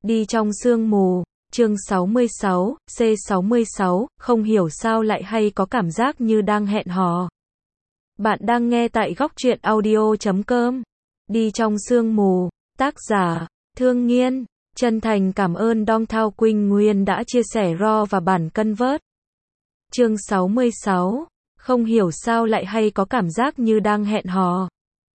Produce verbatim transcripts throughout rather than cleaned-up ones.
Đi trong sương mù, chương sáu mươi sáu, C sáu mươi sáu, không hiểu sao lại hay có cảm giác như đang hẹn hò. Bạn đang nghe tại góc truyện audio chấm com. Đi trong sương mù, tác giả, Thương Nghiên, chân thành cảm ơn Dong Thao Quỳnh Nguyên đã chia sẻ raw và bản cân vớt. Chương sáu mươi sáu, không hiểu sao lại hay có cảm giác như đang hẹn hò.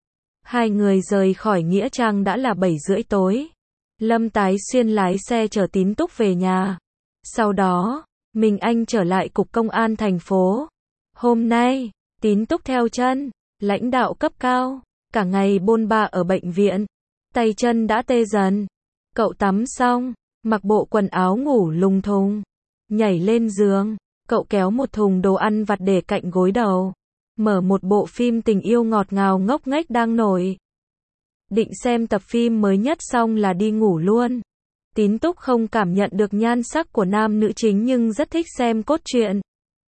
Hai người rời khỏi Nghĩa Trang đã là bảy rưỡi tối. Lâm Tái Xuyên lái xe chở Tín Túc về nhà. Sau đó, mình anh trở lại cục công an thành phố. Hôm nay, Tín Túc theo chân lãnh đạo cấp cao, cả ngày bôn ba ở bệnh viện. Tay chân đã tê dần. Cậu tắm xong, mặc bộ quần áo ngủ lùng thùng, nhảy lên giường, cậu kéo một thùng đồ ăn vặt để cạnh gối đầu, mở một bộ phim tình yêu ngọt ngào ngốc nghếch đang nổi. Định xem tập phim mới nhất xong là đi ngủ luôn. Tín Túc không cảm nhận được nhan sắc của nam nữ chính nhưng rất thích xem cốt truyện.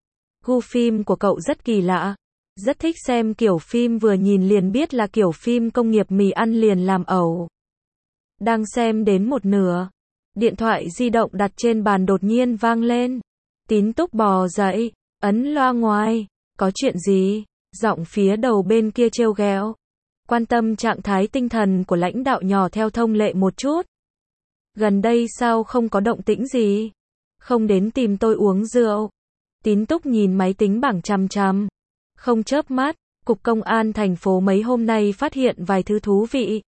Gu phim của cậu rất kỳ lạ. Rất thích xem kiểu phim vừa nhìn liền biết là kiểu phim công nghiệp mì ăn liền làm ẩu. Đang xem đến một nửa, điện thoại di động đặt trên bàn đột nhiên vang lên. Tín Túc bò dậy, ấn loa ngoài. Có chuyện gì? Giọng phía đầu bên kia trêu ghẹo. Quan tâm trạng thái tinh thần của lãnh đạo nhỏ theo thông lệ một chút. Gần đây sao không có động tĩnh gì? Không đến tìm tôi uống rượu. Tín Túc nhìn máy tính bảng chằm chằm, không chớp mắt. Cục công an thành phố mấy hôm nay phát hiện vài thứ thú vị.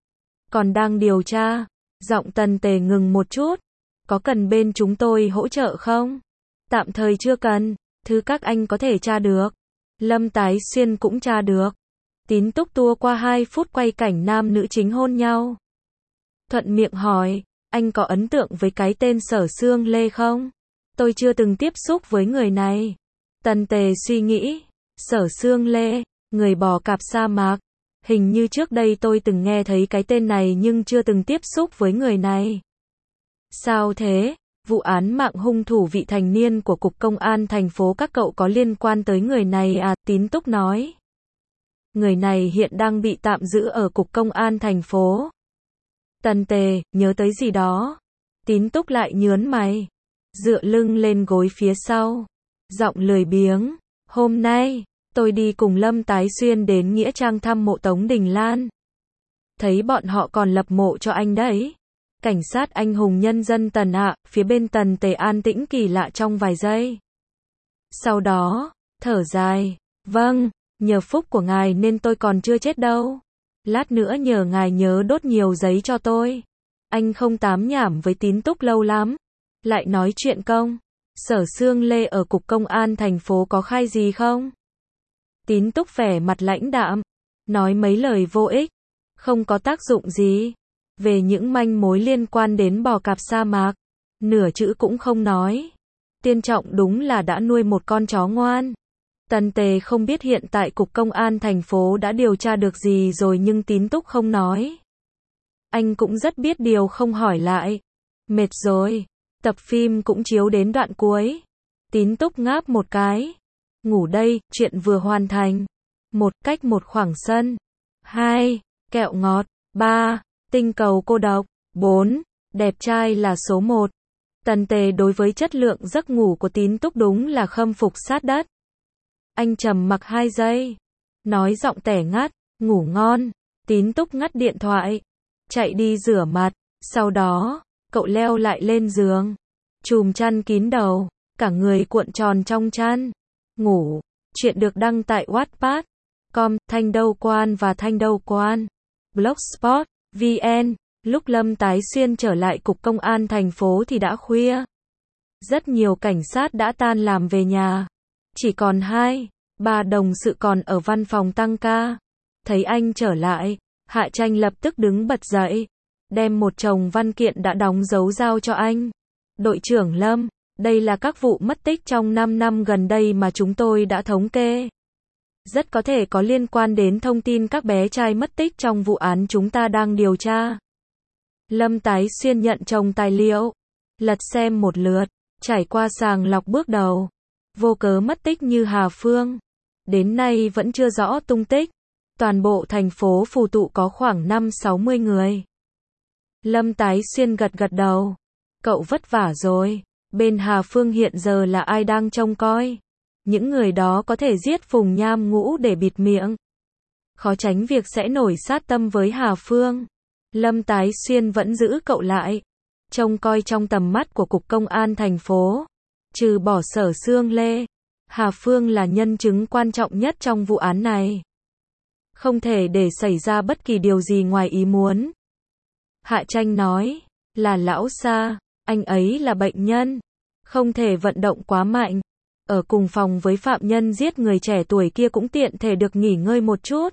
Còn đang điều tra. Giọng Tần Tề ngừng một chút. Có cần bên chúng tôi hỗ trợ không? Tạm thời chưa cần. Thứ các anh có thể tra được, Lâm Tái Xuyên cũng tra được. Tín Túc tua qua hai phút quay cảnh nam nữ chính hôn nhau. Thuận miệng hỏi, anh có ấn tượng với cái tên Sở Sương Lê không? Tôi chưa từng tiếp xúc với người này. Tần Tề suy nghĩ, Sở Sương Lê, người bò cạp sa mạc. Hình như trước đây tôi từng nghe thấy cái tên này nhưng chưa từng tiếp xúc với người này. Sao thế? Vụ án mạng hung thủ vị thành niên của Cục Công an thành phố các cậu có liên quan tới người này à? Tín Túc nói. Người này hiện đang bị tạm giữ ở Cục Công an thành phố. Tần Tề, nhớ tới gì đó. Tín Túc lại nhớn mày. Dựa lưng lên gối phía sau. Giọng lười biếng. Hôm nay, tôi đi cùng Lâm Tái Xuyên đến Nghĩa Trang thăm mộ Tống Đình Lan. Thấy bọn họ còn lập mộ cho anh đấy. Cảnh sát anh hùng nhân dân Tần ạ, phía bên Tần Tề an tĩnh kỳ lạ trong vài giây. Sau đó, thở dài. Vâng, nhờ phúc của ngài nên tôi còn chưa chết đâu. Lát nữa nhờ ngài nhớ đốt nhiều giấy cho tôi. Anh không tám nhảm với Tín Túc lâu lắm. Lại nói chuyện công. Sở Sương Lê ở Cục Công an thành phố có khai gì không? Tín Túc vẻ mặt lãnh đạm. Nói mấy lời vô ích. Không có tác dụng gì. Về những manh mối liên quan đến bò cạp sa mạc, nửa chữ cũng không nói. Tiên Trọng đúng là đã nuôi một con chó ngoan. Tần Tề không biết hiện tại Cục Công an thành phố đã điều tra được gì rồi nhưng Tín Túc không nói. Anh cũng rất biết điều không hỏi lại. Mệt rồi. Tập phim cũng chiếu đến đoạn cuối. Tín Túc ngáp một cái. Ngủ đây, chuyện vừa hoàn thành. Một, cách một khoảng sân. Hai, kẹo ngọt. Ba, tinh cầu cô độc. Bốn, đẹp trai là số một. Tần Tề đối với chất lượng giấc ngủ của Tín Túc đúng là khâm phục sát đất. Anh trầm mặc hai giây. Nói giọng tẻ ngắt, ngủ ngon. Tín Túc ngắt điện thoại. Chạy đi rửa mặt. Sau đó, cậu leo lại lên giường. Chùm chăn kín đầu. Cả người cuộn tròn trong chăn. Ngủ. Chuyện được đăng tại Wattpad. Com, Thanh Đâu Quan và Thanh Đâu Quan. Blogspot. vê en. Lúc Lâm Tái Xuyên trở lại Cục Công an thành phố thì đã khuya. Rất nhiều cảnh sát đã tan làm về nhà. Chỉ còn hai, ba đồng sự còn ở văn phòng tăng ca. Thấy anh trở lại, Hạ Tranh lập tức đứng bật dậy. Đem một chồng văn kiện đã đóng dấu giao cho anh. Đội trưởng Lâm, đây là các vụ mất tích trong năm năm gần đây mà chúng tôi đã thống kê. Rất có thể có liên quan đến thông tin các bé trai mất tích trong vụ án chúng ta đang điều tra. Lâm Tái Xuyên nhận chồng tài liệu, lật xem một lượt, trải qua sàng lọc bước đầu. Vô cớ mất tích như Hà Phương. Đến nay vẫn chưa rõ tung tích. Toàn bộ thành phố Phù Tụ có khoảng năm sáu mươi người. Lâm Tái Xuyên gật gật đầu. Cậu vất vả rồi. Bên Hà Phương hiện giờ là ai đang trông coi? Những người đó có thể giết Phùng Nham Ngũ để bịt miệng. Khó tránh việc sẽ nổi sát tâm với Hà Phương. Lâm Tái Xuyên vẫn giữ cậu lại. Trông coi trong tầm mắt của Cục Công an thành phố. Trừ bỏ Sở Xương Lê, Hà Phương là nhân chứng quan trọng nhất trong vụ án này. Không thể để xảy ra bất kỳ điều gì ngoài ý muốn. Hạ Tranh nói, là lão Sa, anh ấy là bệnh nhân. Không thể vận động quá mạnh. Ở cùng phòng với phạm nhân giết người trẻ tuổi kia cũng tiện thể được nghỉ ngơi một chút.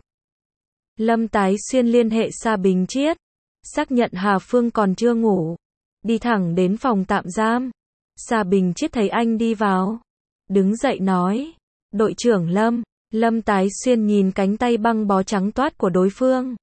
Lâm Tái Xuyên liên hệ Sa Bình Chiết. Xác nhận Hà Phương còn chưa ngủ. Đi thẳng đến phòng tạm giam. Sa Bình Chiết thấy anh đi vào. Đứng dậy nói. Đội trưởng Lâm. Lâm Tái Xuyên nhìn cánh tay băng bó trắng toát của đối phương.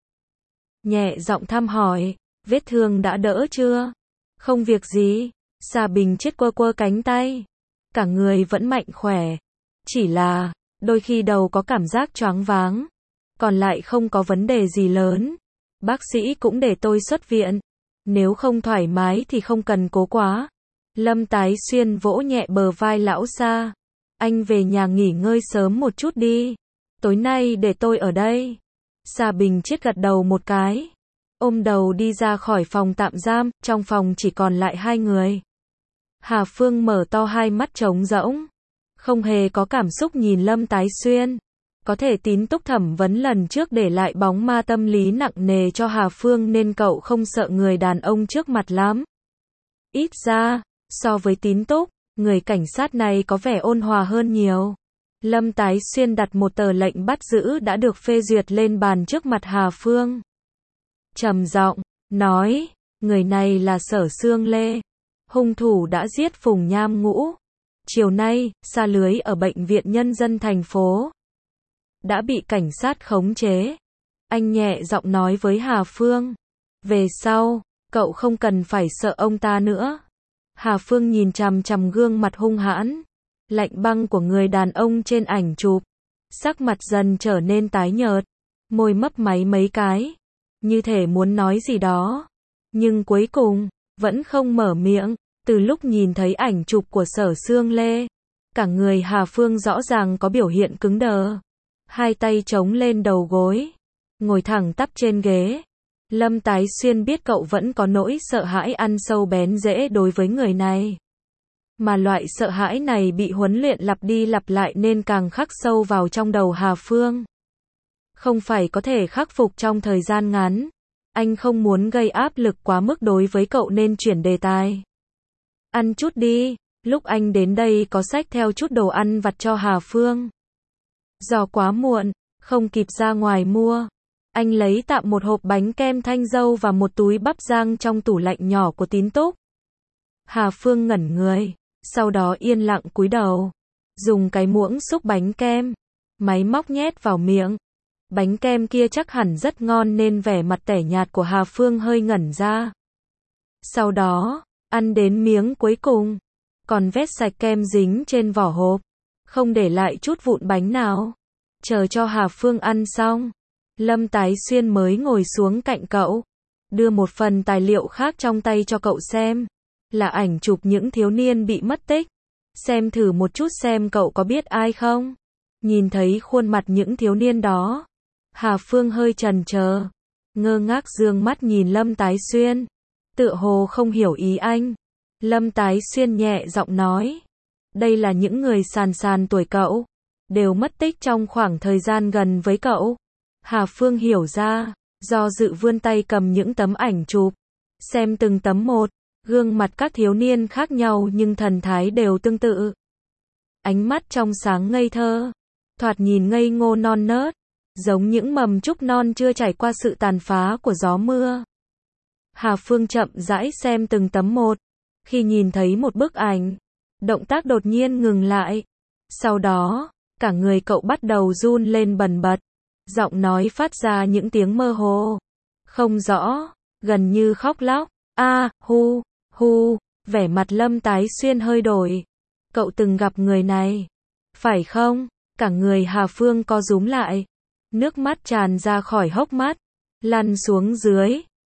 Nhẹ giọng thăm hỏi. Vết thương đã đỡ chưa? Không việc gì. Sa Bình Chiết quơ quơ cánh tay. Cả người vẫn mạnh khỏe. Chỉ là, đôi khi đầu có cảm giác choáng váng. Còn lại không có vấn đề gì lớn. Bác sĩ cũng để tôi xuất viện. Nếu không thoải mái thì không cần cố quá. Lâm Tái Xuyên vỗ nhẹ bờ vai lão Sa. Anh về nhà nghỉ ngơi sớm một chút đi. Tối nay để tôi ở đây. Sa Bình Chiết gật đầu một cái. Ôm đầu đi ra khỏi phòng tạm giam. Trong phòng chỉ còn lại hai người. Hà Phương mở to hai mắt trống rỗng. Không hề có cảm xúc nhìn Lâm Tái Xuyên. Có thể Tín Túc thẩm vấn lần trước để lại bóng ma tâm lý nặng nề cho Hà Phương nên cậu không sợ người đàn ông trước mặt lắm. Ít ra, so với Tín Túc, người cảnh sát này có vẻ ôn hòa hơn nhiều. Lâm Tái Xuyên đặt một tờ lệnh bắt giữ đã được phê duyệt lên bàn trước mặt Hà Phương. Trầm giọng, nói, người này là Sở Xương Lê. Hung thủ đã giết Phùng Nham Ngũ. Chiều nay, sa lưới ở Bệnh viện Nhân dân thành phố đã bị cảnh sát khống chế. Anh nhẹ giọng nói với Hà Phương. Về sau, cậu không cần phải sợ ông ta nữa. Hà Phương nhìn chằm chằm gương mặt hung hãn, lạnh băng của người đàn ông trên ảnh chụp. Sắc mặt dần trở nên tái nhợt. Môi mấp máy mấy cái. Như thể muốn nói gì đó. Nhưng cuối cùng, vẫn không mở miệng. Từ lúc nhìn thấy ảnh chụp của Sở Xương Lê, cả người Hà Phương rõ ràng có biểu hiện cứng đờ. Hai tay chống lên đầu gối, ngồi thẳng tắp trên ghế. Lâm Tái Xuyên biết cậu vẫn có nỗi sợ hãi ăn sâu bén rễ đối với người này. Mà loại sợ hãi này bị huấn luyện lặp đi lặp lại nên càng khắc sâu vào trong đầu Hà Phương. Không phải có thể khắc phục trong thời gian ngắn. Anh không muốn gây áp lực quá mức đối với cậu nên chuyển đề tài. Ăn chút đi, lúc anh đến đây có xách theo chút đồ ăn vặt cho Hà Phương. Do quá muộn, không kịp ra ngoài mua. Anh lấy tạm một hộp bánh kem thanh dâu và một túi bắp rang trong tủ lạnh nhỏ của Tín Túc. Hà Phương ngẩn người, sau đó yên lặng cúi đầu. Dùng cái muỗng xúc bánh kem, máy móc nhét vào miệng. Bánh kem kia chắc hẳn rất ngon nên vẻ mặt tẻ nhạt của Hà Phương hơi ngẩn ra. Sau đó, ăn đến miếng cuối cùng, còn vét sạch kem dính trên vỏ hộp, không để lại chút vụn bánh nào. Chờ cho Hà Phương ăn xong, Lâm Tái Xuyên mới ngồi xuống cạnh cậu, đưa một phần tài liệu khác trong tay cho cậu xem, là ảnh chụp những thiếu niên bị mất tích. Xem thử một chút xem cậu có biết ai không. Nhìn thấy khuôn mặt những thiếu niên đó, Hà Phương hơi chần chờ, ngơ ngác dương mắt nhìn Lâm Tái Xuyên, tựa hồ không hiểu ý anh. Lâm Tái Xuyên nhẹ giọng nói, đây là những người sàn sàn tuổi cậu, đều mất tích trong khoảng thời gian gần với cậu. Hà Phương hiểu ra, do dự vươn tay cầm những tấm ảnh chụp, xem từng tấm một, gương mặt các thiếu niên khác nhau nhưng thần thái đều tương tự. Ánh mắt trong sáng ngây thơ, thoạt nhìn ngây ngô non nớt, giống những mầm trúc non chưa trải qua sự tàn phá của gió mưa. Hà Phương chậm rãi xem từng tấm một, khi nhìn thấy một bức ảnh, động tác đột nhiên ngừng lại. Sau đó, cả người cậu bắt đầu run lên bần bật, giọng nói phát ra những tiếng mơ hồ, không rõ, gần như khóc lóc. A, hu, hu, vẻ mặt Lâm Tái Xuyên hơi đổi. Cậu từng gặp người này, phải không? Cả người Hà Phương co rúm lại, nước mắt tràn ra khỏi hốc mắt, lăn xuống dưới,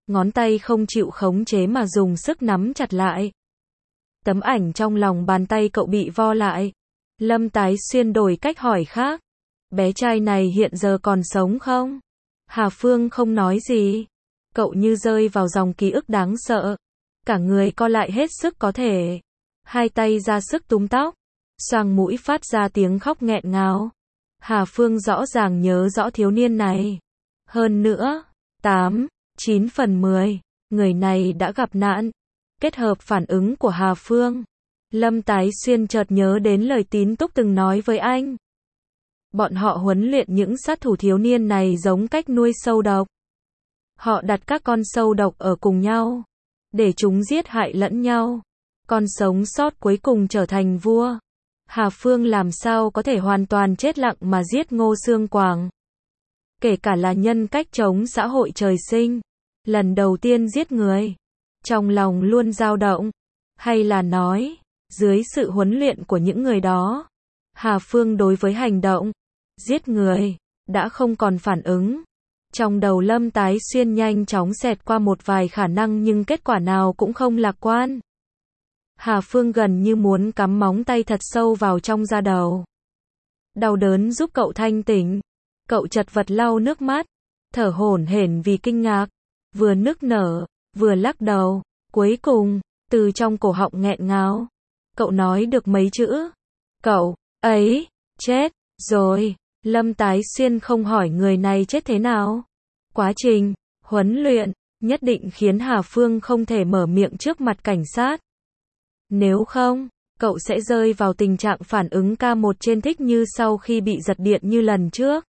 ngón tay không chịu khống chế mà dùng sức nắm chặt lại. Tấm ảnh trong lòng bàn tay cậu bị vo lại. Lâm Tái Xuyên đổi cách hỏi khác. Bé trai này hiện giờ còn sống không? Hà Phương không nói gì. Cậu như rơi vào dòng ký ức đáng sợ. Cả người co lại hết sức có thể. Hai tay ra sức túm tóc. Xoang mũi phát ra tiếng khóc nghẹn ngào. Hà Phương rõ ràng nhớ rõ thiếu niên này. Hơn nữa, tám, chín phần mười, người này đã gặp nạn. Kết hợp phản ứng của Hà Phương, Lâm Tái Xuyên chợt nhớ đến lời Tín Túc từng nói với anh. Bọn họ huấn luyện những sát thủ thiếu niên này giống cách nuôi sâu độc. Họ đặt các con sâu độc ở cùng nhau, để chúng giết hại lẫn nhau. Con sống sót cuối cùng trở thành vua. Hà Phương làm sao có thể hoàn toàn chết lặng mà giết Ngô Xương Quảng. Kể cả là nhân cách chống xã hội trời sinh, lần đầu tiên giết người, trong lòng luôn dao động. Hay là nói, dưới sự huấn luyện của những người đó, Hà Phương đối với hành động giết người đã không còn phản ứng. Trong đầu Lâm Tái Xuyên nhanh chóng xẹt qua một vài khả năng nhưng kết quả nào cũng không lạc quan. Hà Phương gần như muốn cắm móng tay thật sâu vào trong da đầu. Đau đớn giúp cậu thanh tỉnh. Cậu chật vật lau nước mắt, thở hổn hển vì kinh ngạc, vừa nức nở, vừa lắc đầu. Cuối cùng, từ trong cổ họng nghẹn ngào, cậu nói được mấy chữ. Cậu ấy chết rồi. Lâm Tái Xuyên không hỏi người này chết thế nào. Quá trình huấn luyện nhất định khiến Hà Phương không thể mở miệng trước mặt cảnh sát. Nếu không, cậu sẽ rơi vào tình trạng phản ứng ca một trên thích như sau khi bị giật điện như lần trước.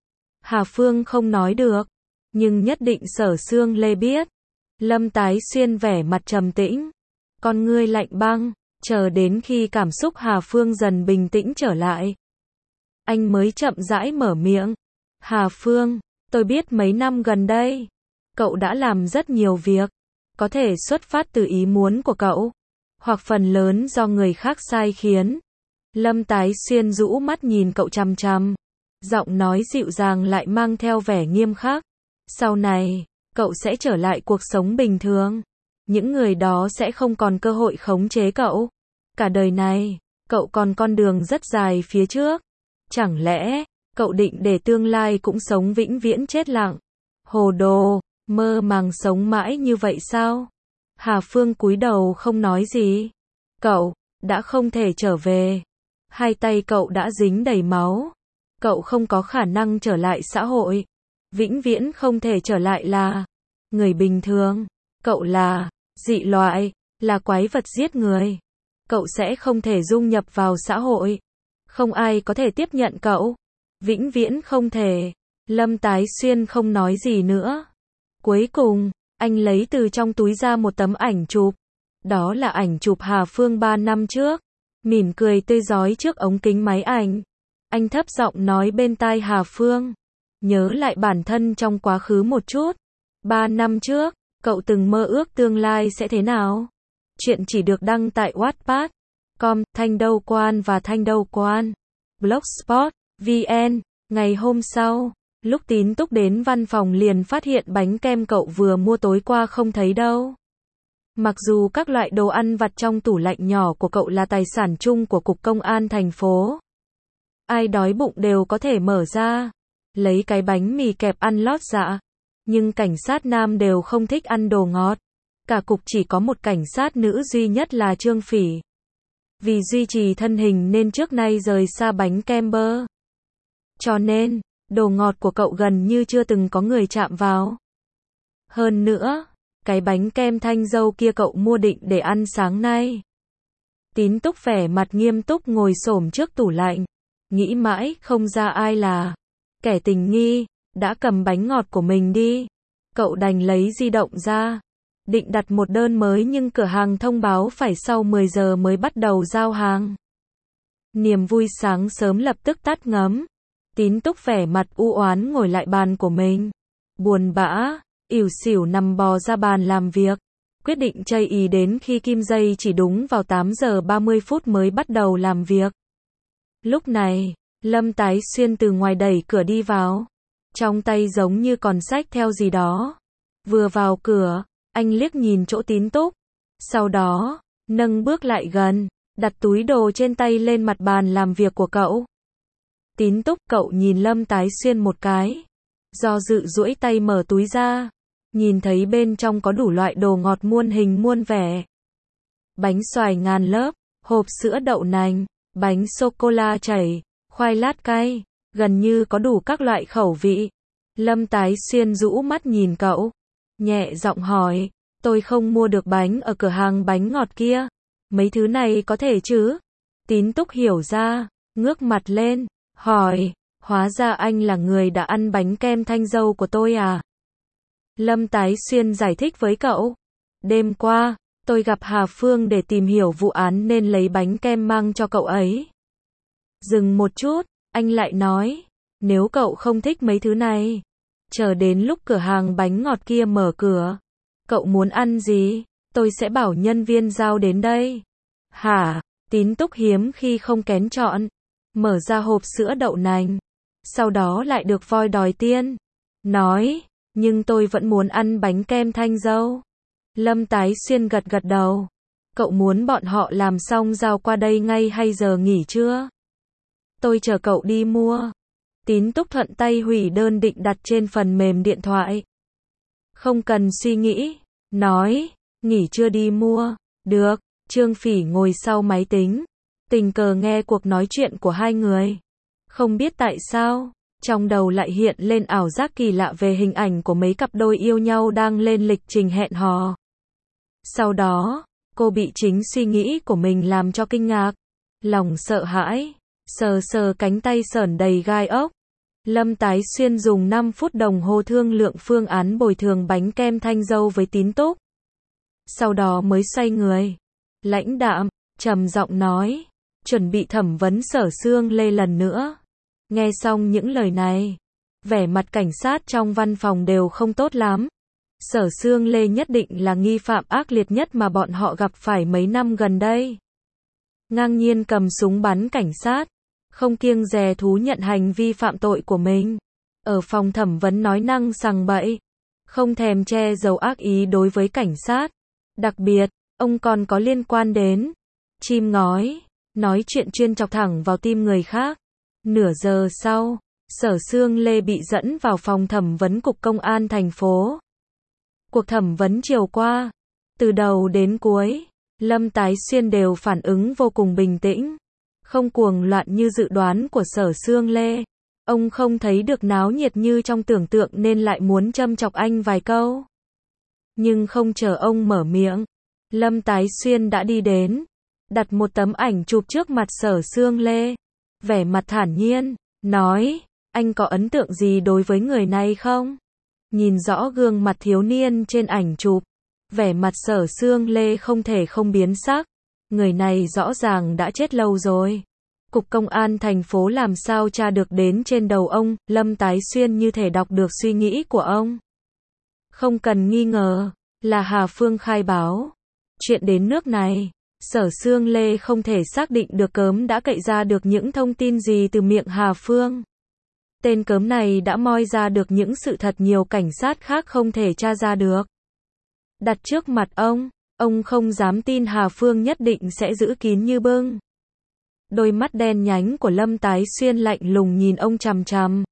Hà Phương không nói được, nhưng nhất định Sở Xương Lê biết. Lâm Tái Xuyên vẻ mặt trầm tĩnh, con ngươi lạnh băng, chờ đến khi cảm xúc Hà Phương dần bình tĩnh trở lại. Anh mới chậm rãi mở miệng. Hà Phương, tôi biết mấy năm gần đây, cậu đã làm rất nhiều việc, có thể xuất phát từ ý muốn của cậu, hoặc phần lớn do người khác sai khiến. Lâm Tái Xuyên rũ mắt nhìn cậu chằm chằm, giọng nói dịu dàng lại mang theo vẻ nghiêm khắc. Sau này, cậu sẽ trở lại cuộc sống bình thường. Những người đó sẽ không còn cơ hội khống chế cậu. Cả đời này, cậu còn con đường rất dài phía trước. Chẳng lẽ, cậu định để tương lai cũng sống vĩnh viễn chết lặng? Hồ đồ, mơ màng sống mãi như vậy sao? Hà Phương cúi đầu không nói gì. Cậu đã không thể trở về. Hai tay cậu đã dính đầy máu. Cậu không có khả năng trở lại xã hội. Vĩnh viễn không thể trở lại là người bình thường. Cậu là dị loại, là quái vật giết người. Cậu sẽ không thể dung nhập vào xã hội. Không ai có thể tiếp nhận cậu. Vĩnh viễn không thể. Lâm Tái Xuyên không nói gì nữa. Cuối cùng, anh lấy từ trong túi ra một tấm ảnh chụp. Đó là ảnh chụp Hà Phương ba năm trước. Mỉm cười tươi rói trước ống kính máy ảnh. Anh thấp giọng nói bên tai Hà Phương. Nhớ lại bản thân trong quá khứ một chút. Ba năm trước, cậu từng mơ ước tương lai sẽ thế nào? Chuyện chỉ được đăng tại Wattpad chấm com, Thanh Đâu Quan và Thanh Đâu Quan. Blogspot, vn. Ngày hôm sau, lúc Tín Túc đến văn phòng liền phát hiện bánh kem cậu vừa mua tối qua không thấy đâu. Mặc dù các loại đồ ăn vặt trong tủ lạnh nhỏ của cậu là tài sản chung của Cục Công an thành phố. Ai đói bụng đều có thể mở ra, lấy cái bánh mì kẹp ăn lót dạ. Nhưng cảnh sát nam đều không thích ăn đồ ngọt. Cả cục chỉ có một cảnh sát nữ duy nhất là Trương Phỉ. Vì duy trì thân hình nên trước nay rời xa bánh kem bơ. Cho nên, đồ ngọt của cậu gần như chưa từng có người chạm vào. Hơn nữa, cái bánh kem thanh dâu kia cậu mua định để ăn sáng nay. Tín Túc vẻ mặt nghiêm túc ngồi xổm trước tủ lạnh. Nghĩ mãi không ra ai là kẻ tình nghi, đã cầm bánh ngọt của mình đi. Cậu đành lấy di động ra. Định đặt một đơn mới nhưng cửa hàng thông báo phải sau mười giờ mới bắt đầu giao hàng. Niềm vui sáng sớm lập tức tắt ngấm. Tín Túc vẻ mặt u oán ngồi lại bàn của mình. Buồn bã, ỉu xỉu nằm bò ra bàn làm việc. Quyết định chây ỳ đến khi kim dây chỉ đúng vào tám giờ ba mươi phút mới bắt đầu làm việc. Lúc này, Lâm Tái Xuyên từ ngoài đẩy cửa đi vào. Trong tay giống như còn xách theo gì đó. Vừa vào cửa, anh liếc nhìn chỗ Tín Túc. Sau đó, nâng bước lại gần, đặt túi đồ trên tay lên mặt bàn làm việc của cậu. Tín Túc, cậu nhìn Lâm Tái Xuyên một cái. Do dự duỗi tay mở túi ra. Nhìn thấy bên trong có đủ loại đồ ngọt muôn hình muôn vẻ. Bánh xoài ngàn lớp, hộp sữa đậu nành, bánh sô-cô-la chảy, khoai lát cay, gần như có đủ các loại khẩu vị. Lâm Tái Xuyên rũ mắt nhìn cậu, nhẹ giọng hỏi, tôi không mua được bánh ở cửa hàng bánh ngọt kia. Mấy thứ này có thể chứ? Tín Túc hiểu ra, ngước mặt lên, hỏi, hóa ra anh là người đã ăn bánh kem thanh dâu của tôi à? Lâm Tái Xuyên giải thích với cậu, đêm qua, tôi gặp Hà Phương để tìm hiểu vụ án nên lấy bánh kem mang cho cậu ấy. Dừng một chút, anh lại nói, nếu cậu không thích mấy thứ này, chờ đến lúc cửa hàng bánh ngọt kia mở cửa, cậu muốn ăn gì, tôi sẽ bảo nhân viên giao đến đây. Hả? Tín Túc hiếm khi không kén chọn, mở ra hộp sữa đậu nành, sau đó lại được voi đòi tiền, nói, nhưng tôi vẫn muốn ăn bánh kem thanh dâu. Lâm Tái Xuyên gật gật đầu, cậu muốn bọn họ làm xong giao qua đây ngay hay giờ nghỉ trưa? Tôi chờ cậu đi mua. Tín Túc thuận tay hủy đơn định đặt trên phần mềm điện thoại. Không cần suy nghĩ, nói, nghỉ trưa đi mua. Được. Trương Phỉ ngồi sau máy tính, tình cờ nghe cuộc nói chuyện của hai người. Không biết tại sao, trong đầu lại hiện lên ảo giác kỳ lạ về hình ảnh của mấy cặp đôi yêu nhau đang lên lịch trình hẹn hò. Sau đó, cô bị chính suy nghĩ của mình làm cho kinh ngạc, lòng sợ hãi, sờ sờ cánh tay sởn đầy gai ốc. Lâm Tái Xuyên dùng năm phút đồng hồ thương lượng phương án bồi thường bánh kem thanh dâu với Tín Túc. Sau đó mới xoay người, lãnh đạm, trầm giọng nói, chuẩn bị thẩm vấn Sở Xương Lê lần nữa. Nghe xong những lời này, vẻ mặt cảnh sát trong văn phòng đều không tốt lắm. Sở Xương Lê nhất định là nghi phạm ác liệt nhất mà bọn họ gặp phải mấy năm gần đây. Ngang nhiên cầm súng bắn cảnh sát, không kiêng dè thú nhận hành vi phạm tội của mình. Ở phòng thẩm vấn nói năng sằng bậy, không thèm che giấu ác ý đối với cảnh sát. Đặc biệt, ông còn có liên quan đến chim ngói, nói chuyện chuyên chọc thẳng vào tim người khác. Nửa giờ sau, Sở Xương Lê bị dẫn vào phòng thẩm vấn Cục Công an thành phố. Cuộc thẩm vấn chiều qua, từ đầu đến cuối, Lâm Tái Xuyên đều phản ứng vô cùng bình tĩnh, không cuồng loạn như dự đoán của Sở Xương Lê. Ông không thấy được náo nhiệt như trong tưởng tượng nên lại muốn châm chọc anh vài câu. Nhưng không chờ ông mở miệng, Lâm Tái Xuyên đã đi đến, đặt một tấm ảnh chụp trước mặt Sở Xương Lê, vẻ mặt thản nhiên, nói, anh có ấn tượng gì đối với người này không? Nhìn rõ gương mặt thiếu niên trên ảnh chụp, vẻ mặt Sở Xương Lê không thể không biến sắc, người này rõ ràng đã chết lâu rồi. Cục Công an thành phố làm sao tra được đến trên đầu ông? Lâm Tái Xuyên như thể đọc được suy nghĩ của ông. Không cần nghi ngờ, là Hà Phương khai báo. Chuyện đến nước này, Sở Xương Lê không thể xác định được cớm đã cậy ra được những thông tin gì từ miệng Hà Phương. Tên cớm này đã moi ra được những sự thật nhiều cảnh sát khác không thể tra ra được. Đặt trước mặt ông, ông không dám tin Hà Phương nhất định sẽ giữ kín như bưng. Đôi mắt đen nhánh của Lâm Tái Xuyên lạnh lùng nhìn ông chằm chằm.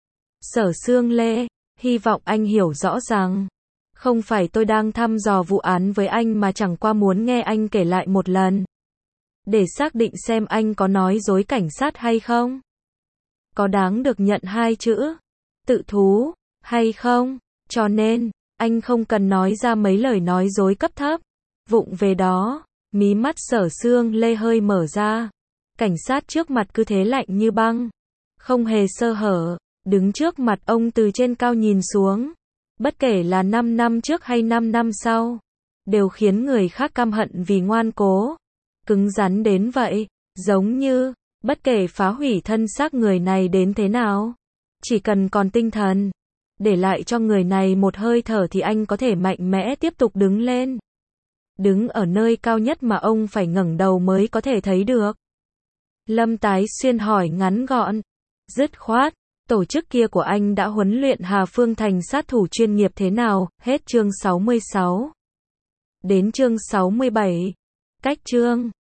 Sở Xương Lê, hy vọng anh hiểu rõ rằng, không phải tôi đang thăm dò vụ án với anh mà chẳng qua muốn nghe anh kể lại một lần. Để xác định xem anh có nói dối cảnh sát hay không. Có đáng được nhận hai chữ, tự thú, hay không? Cho nên, anh không cần nói ra mấy lời nói dối cấp thấp. Vụng về đó, mí mắt Sở Xương Lê hơi mở ra. Cảnh sát trước mặt cứ thế lạnh như băng, không hề sơ hở, đứng trước mặt ông từ trên cao nhìn xuống. Bất kể là năm năm trước hay năm năm sau, đều khiến người khác căm hận vì ngoan cố, cứng rắn đến vậy, giống như, bất kể phá hủy thân xác người này đến thế nào, chỉ cần còn tinh thần, để lại cho người này một hơi thở thì anh có thể mạnh mẽ tiếp tục đứng lên. Đứng ở nơi cao nhất mà ông phải ngẩng đầu mới có thể thấy được. Lâm Tái Xuyên hỏi ngắn gọn, dứt khoát, Tổ chức kia của anh đã huấn luyện Hà Phương thành sát thủ chuyên nghiệp thế nào? Hết chương sáu mươi sáu. Đến chương sáu mươi bảy. Cách chương